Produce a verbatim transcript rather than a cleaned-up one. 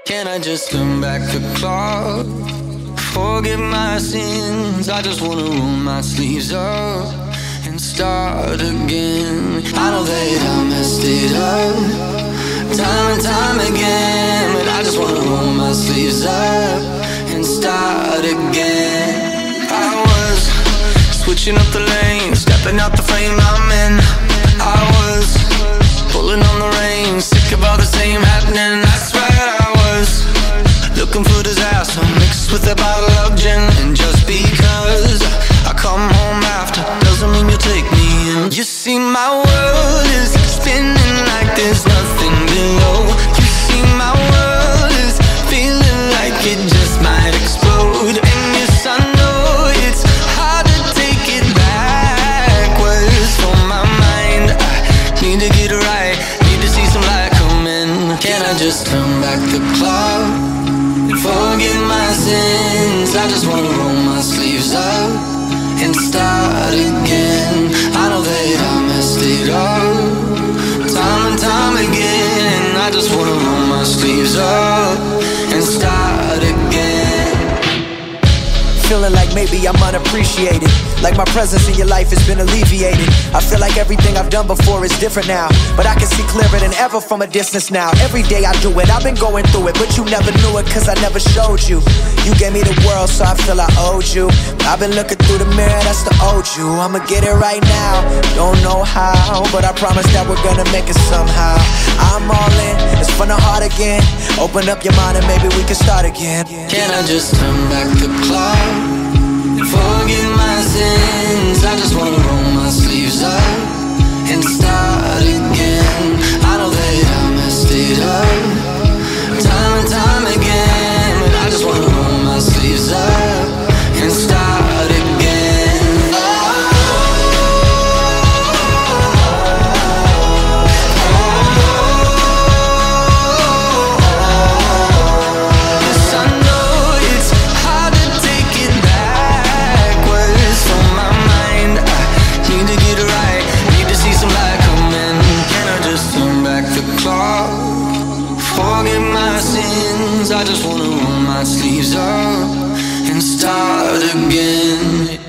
Can I just turn back the clock? Forget my sins. I just wanna roll my sleeves up and start again. I know that I messed it up time and time again, but I just wanna roll my sleeves up and start again. I was switching up the lanes, stepping out the frame I'm in. I was pulling on the reins, sick of all the same happening. That's right, I was looking for disaster mixed with a bottle of gin. And just because I come home after doesn't mean you take me in. You see, my world is spinning like there's nothing below. You see, my world is feeling like it just might explode. And yes, I know it's hard to take it backwards. For my mind, I need to get it right, need to see some light come in. Can I just turn back the clock? Forget my sins. I just wanna roll my sleeves up and start again. I know that I messed it up time and time again. I just wanna roll my sleeves up and start again. Feeling like maybe I'm unappreciated, like my presence in your life has been alleviated. I feel like everything I've done before is different now, but I can see clearer than ever from a distance now. Every day I do it, I've been going through it, but you never knew it cause I never showed you. You gave me the world so I feel I owed you. I've been looking through the mirror, that's the old you. I'ma get it right now, don't know how, but I promise that we're gonna make it somehow. I'm all in, it's from the heart again. Open up your mind and maybe we can start again. Can I just turn back the clock? Forget my sins. I just wanna roll my sleeves up and start again. I know that I messed it up time and time again, but I just wanna roll my sleeves up and start again. Yes, I know it's hard to take it back. For my mind, I need to get it right, need to see some light come in. Can I just turn back the clock? Forget my sins. I just wanna roll my sleeves up and start again.